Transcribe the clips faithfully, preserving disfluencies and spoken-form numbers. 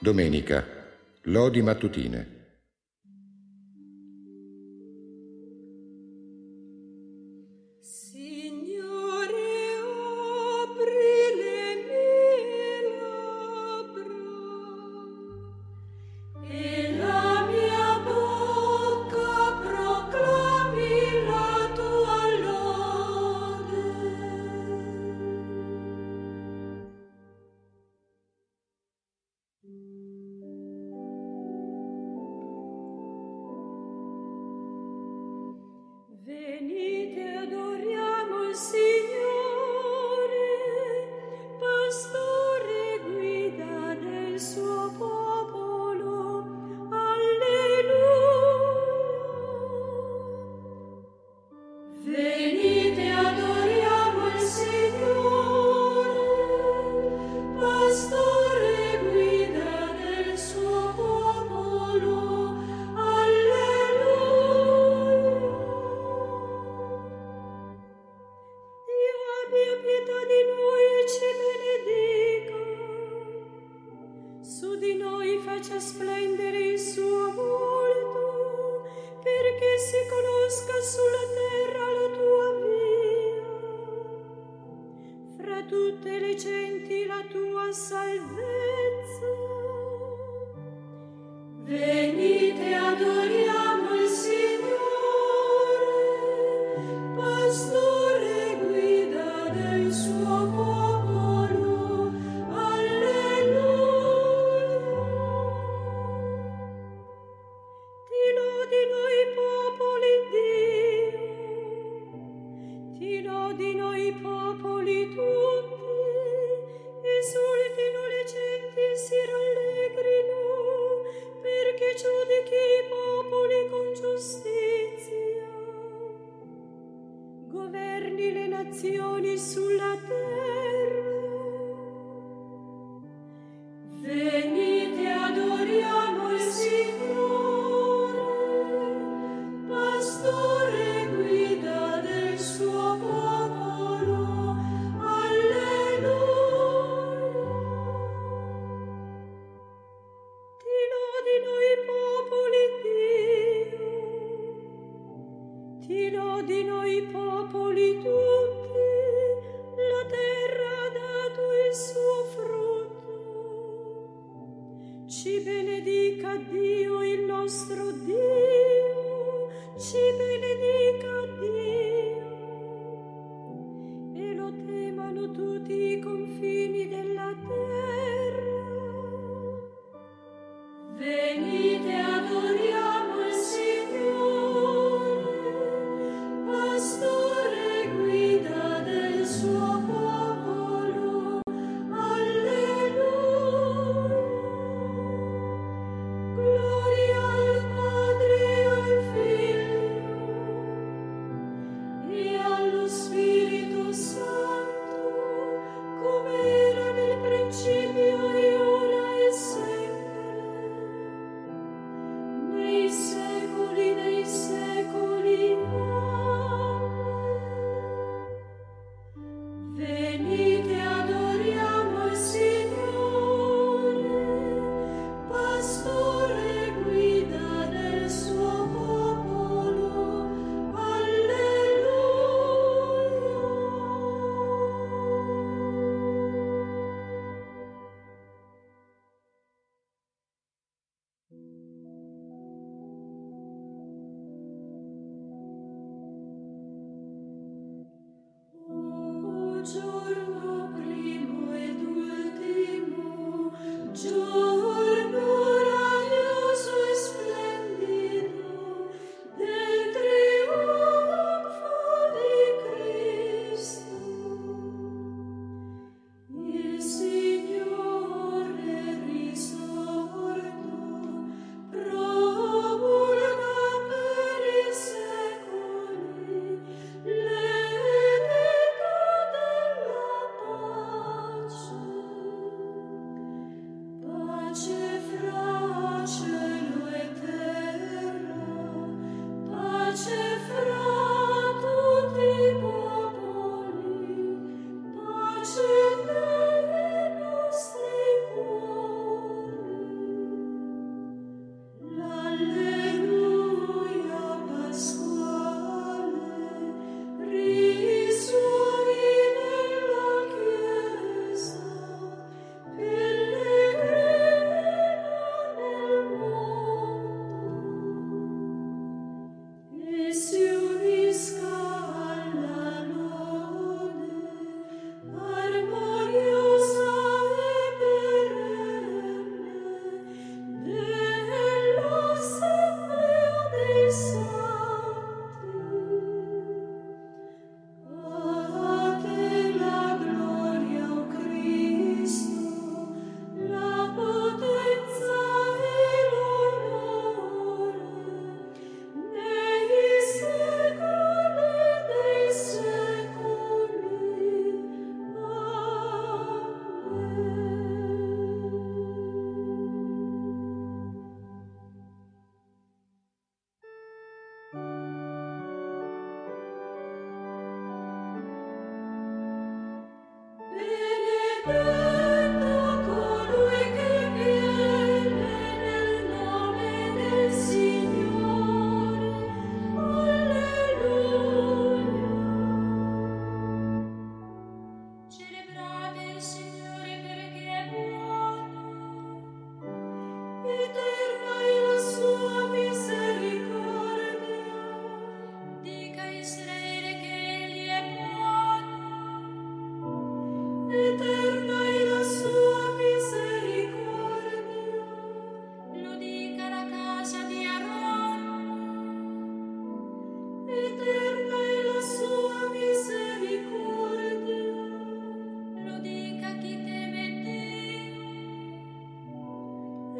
Domenica, lodi mattutine.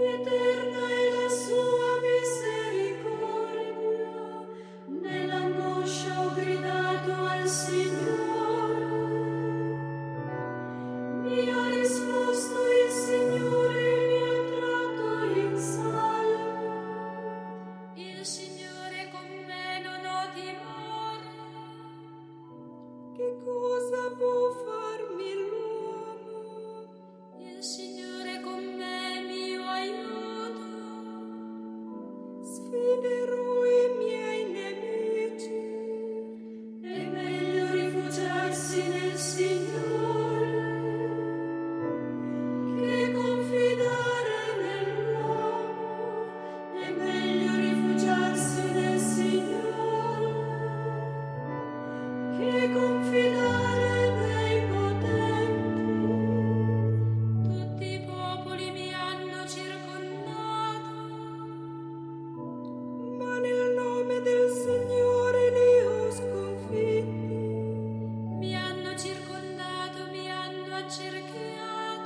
Eterna è la sua misericordia, nell'angoscia ho gridato al Signore. Mi ha risposto il Signore e mi ha tratto in salvo. Il Signore con me, non ho timore. Che cosa può farmi l'uomo? Il Signore con me, mio aiuto. Sfiderò i miei nemici. È meglio rifugiarsi nel Signore Che confidare nell'uomo. è meglio rifugiarsi nel Signore Che confidare nei potenti. Tutti i popoli mi hanno circondato, Ma nel nome del Signore li ho sconfitti. mi hanno circondato, mi hanno accerchiato,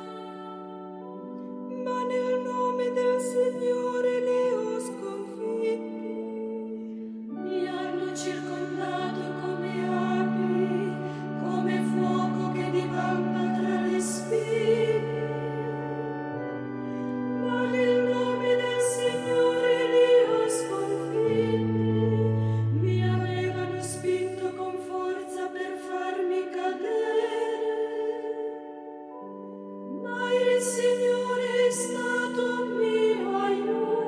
Ma nel nome del Signore li ho sconfitti. mi hanno circondato come api, come fuoco che divampa tra le spine. Ma nel nome del Signore li ho sconfitti. Mi avevano spinto con forza per farmi cadere, Ma il Signore è stato mio aiuto.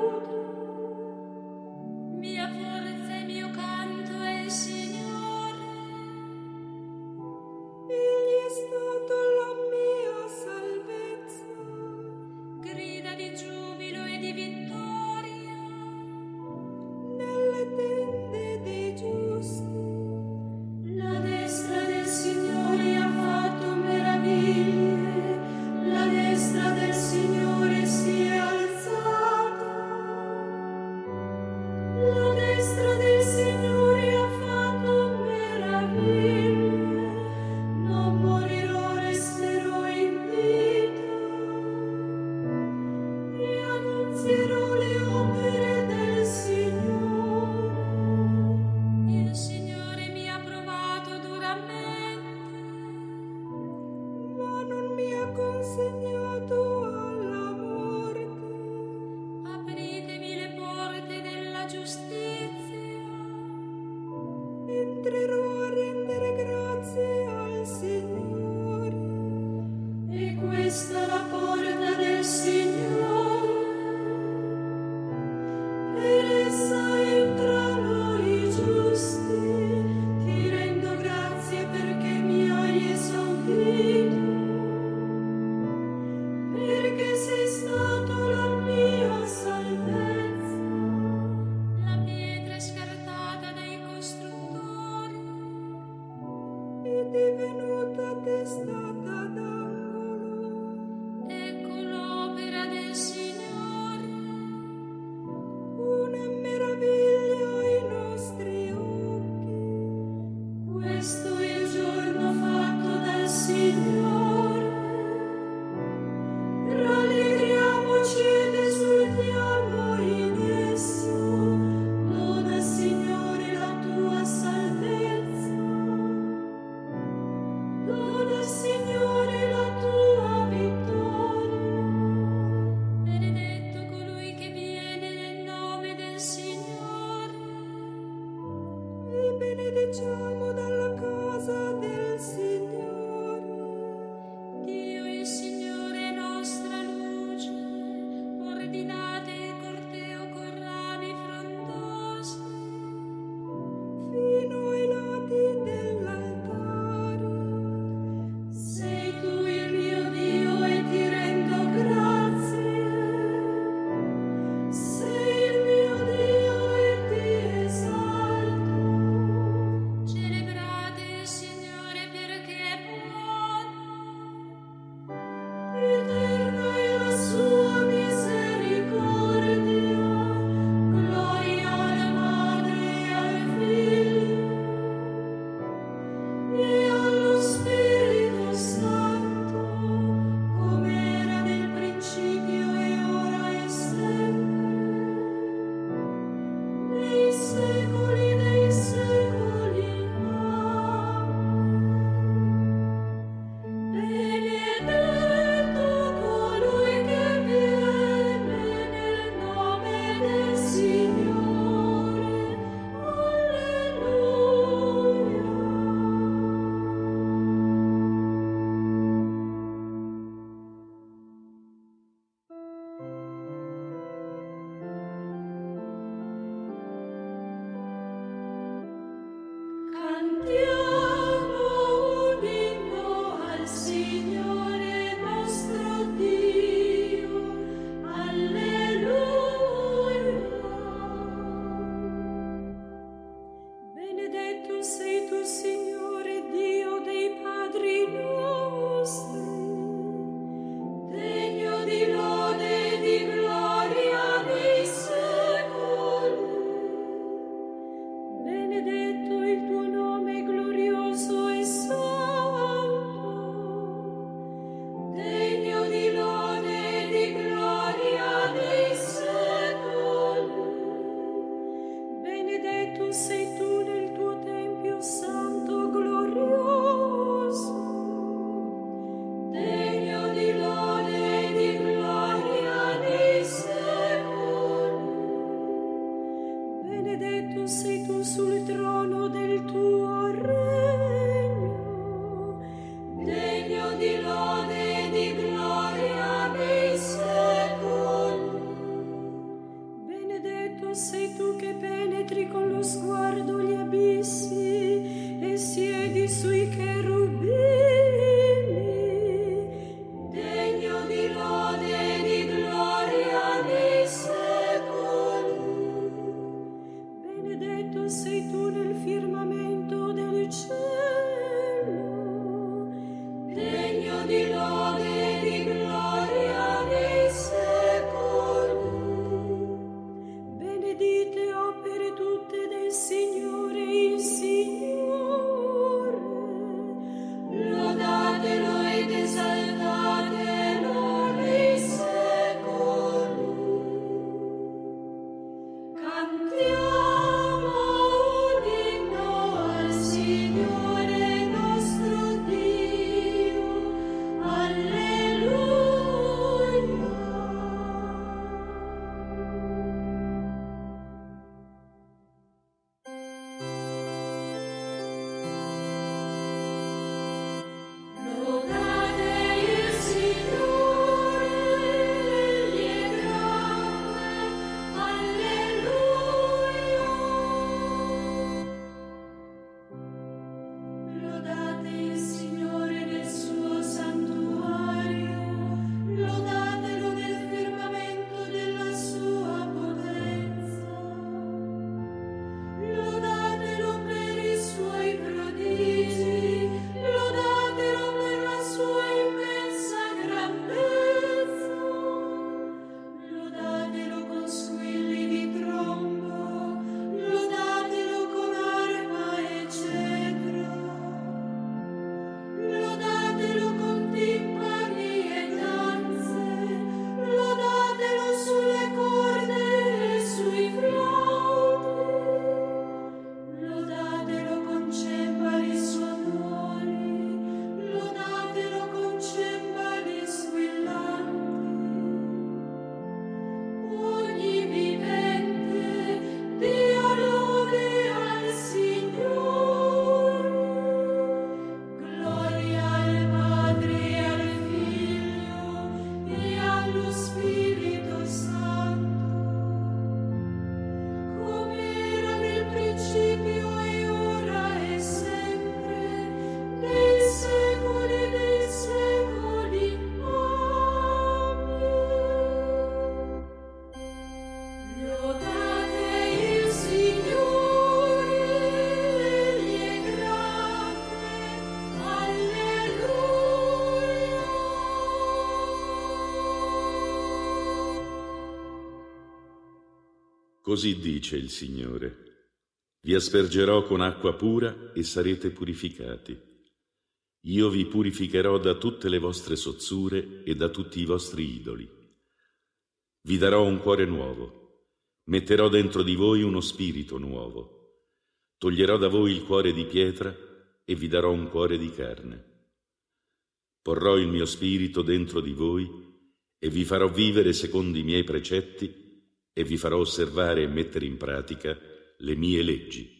Così dice il Signore. Vi aspergerò con acqua pura e sarete purificati. Io vi purificherò da tutte le vostre sozzure e da tutti i vostri idoli. Vi darò un cuore nuovo. Metterò dentro di voi uno spirito nuovo. Toglierò da voi il cuore di pietra e vi darò un cuore di carne. Porrò il mio spirito dentro di voi e vi farò vivere secondo i miei precetti e vi farò osservare e mettere in pratica le mie leggi.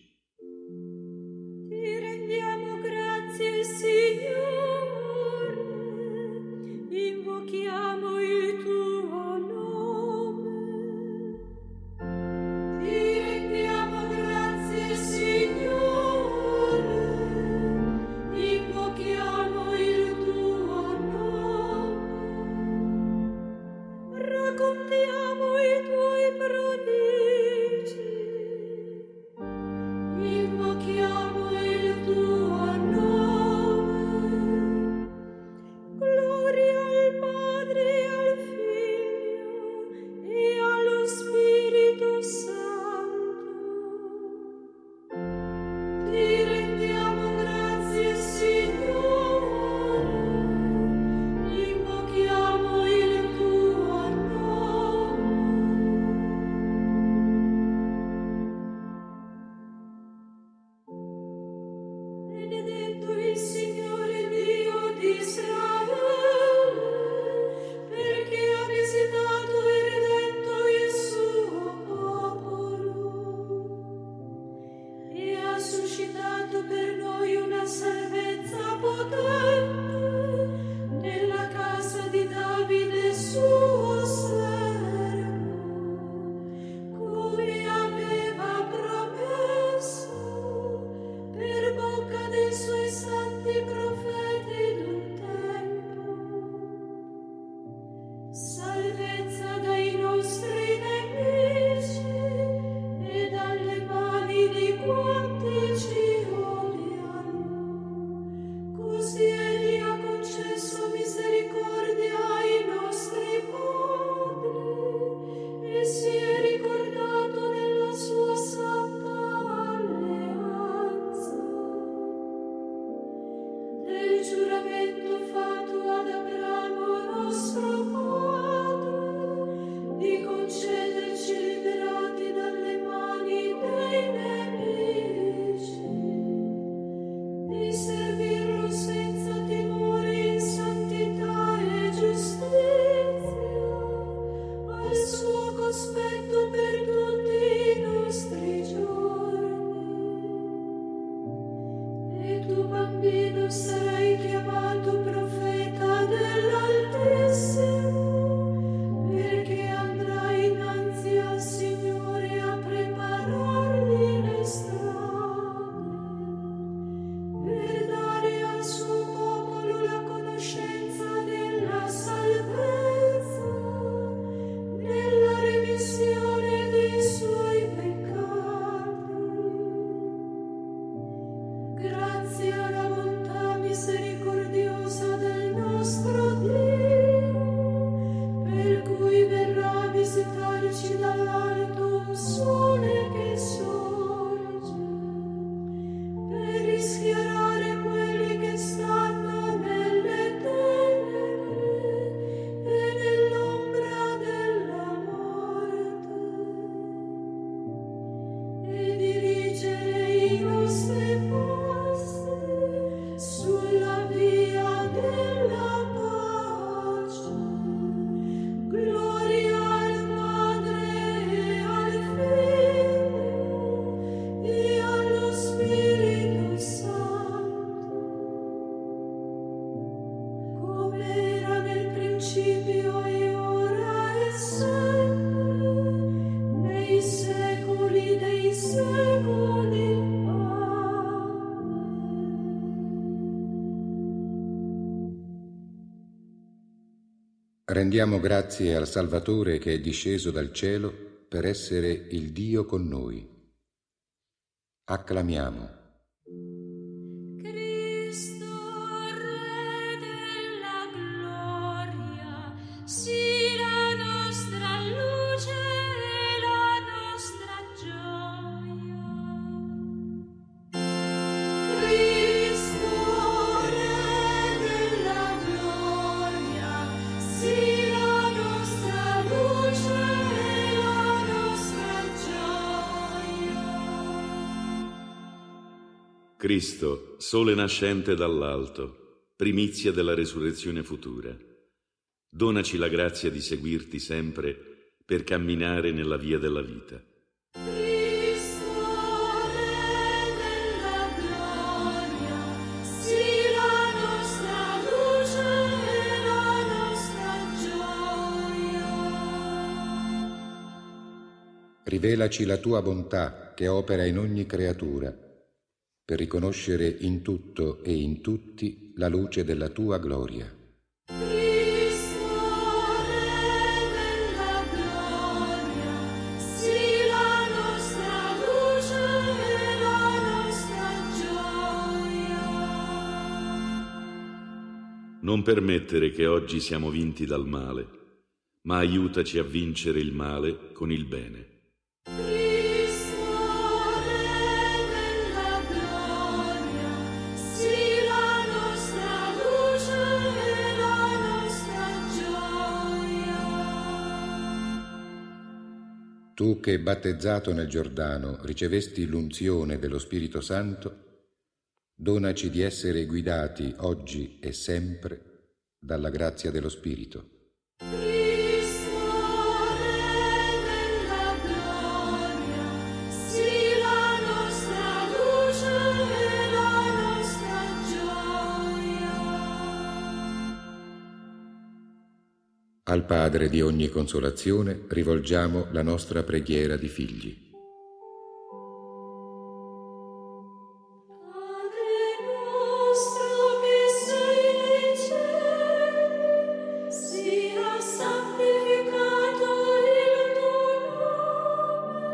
Ti rendiamo grazie, Signore, invochiamo il tuo nome. Ti rendiamo grazie, Signore, invochiamo il tuo nome. Raccontiamo i tuoi prodigi. Invochiamo il tuo nome. Gloria al Padre, al Figlio e allo Spirito Santo. Ti rendiamo grazie, Signore, invochiamo il tuo nome. Benedetto il Signore Dio di Israele, perché ha visitato e redento il suo popolo e ha suscitato per noi una salvezza potente nella casa di Davide suo servo, come aveva promesso per bocca dei suoi santi profeti d'un tempo. Salvezza dai nostri nemici e dalle mani di quanti ci odiano. Così egli ha concesso misericordia ai nostri padri e si è ricordato della sua santa alleanza, del giuramento fatto ad Abramo nostro padre, di concederci liberati dalle mani dei nemici, di servirlo senza timore in santità e giustizia, al suo cospetto per tutti i nostri giorni. E tu, bambino, sarai chiamato profeta dell'Altissimo, perché andrai innanzi al Signore a preparargli le strade, per dare al suo popolo la conoscenza della salvezza, nella remissione dei suoi peccati, grazie alla bontà misericordiosa del nostro Dio, per cui verrà a visitarci dall'alto un sole che sorge, per rischiarare quelli che stanno nelle tenebre e nell'ombra della morte, e dirigere i nostri passi sulla via della pace. Gloria al Padre e al Figlio e allo Spirito Santo, come era nel principio e ora e sempre, nei secoli dei secoli. Rendiamo grazie al Salvatore che è disceso dal cielo per essere il Dio con noi. Acclamiamo. Cristo, Re della gloria, sii la nostra luce e la nostra Cristo, sole nascente dall'alto, primizia della resurrezione futura, donaci la grazia di seguirti sempre per camminare nella via della vita. Cristo, Re della gloria, sii la nostra luce e la nostra gioia. Rivelaci la tua bontà che opera in ogni creatura, per riconoscere in tutto e in tutti la luce della tua gloria. Cristo, Re della gloria, sii la nostra luce e la nostra gioia. Non permettere che oggi siamo vinti dal male, ma aiutaci a vincere il male con il bene. Cristo, Re della gloria, sii la nostra luce e la nostra gioia. Tu che, battezzato nel Giordano, ricevesti l'unzione dello Spirito Santo, donaci di essere guidati oggi e sempre dalla grazia dello Spirito. Cristo, Re della gloria, sii la nostra luce e la nostra gioia. Al Padre di ogni consolazione rivolgiamo la nostra preghiera di figli. Padre nostro che sei nei cieli, sia santificato il tuo nome,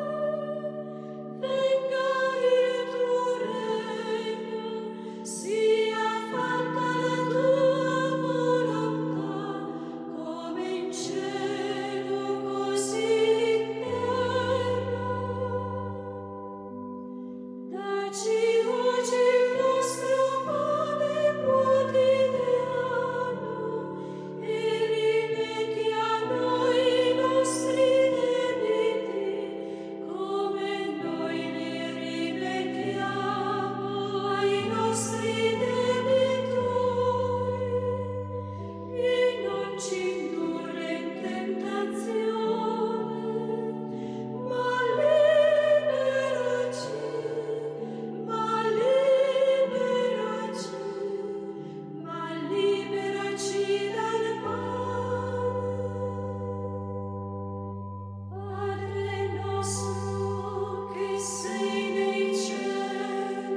venga il tuo regno, sia fatta la tua volontà, come in cielo così in terra. Dacci oggi il nostro pane quotidiano e rimetti a noi i nostri debiti, come noi li rimettiamo ai nostri debitori, e non ci indurre in tentazione, ma liberaci, ma liberaci, ma liberaci dal male. Padre nostro che sei nei cieli,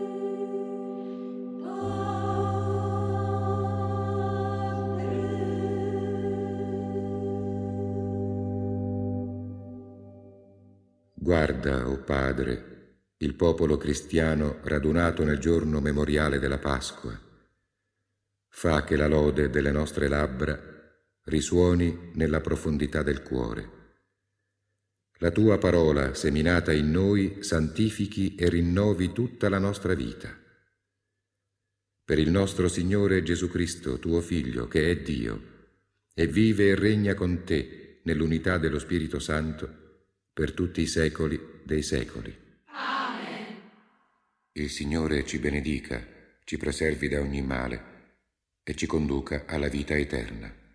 Guarda, o Padre, il popolo cristiano radunato nel giorno memoriale della Pasqua. Fa che la lode delle nostre labbra risuoni nella profondità del cuore. La tua parola, seminata in noi, santifichi e rinnovi tutta la nostra vita. Per il nostro Signore Gesù Cristo, tuo Figlio, che è Dio, e vive e regna con te nell'unità dello Spirito Santo, per tutti i secoli dei secoli. Amen. Il Signore ci benedica, ci preservi da ogni male e ci conduca alla vita eterna.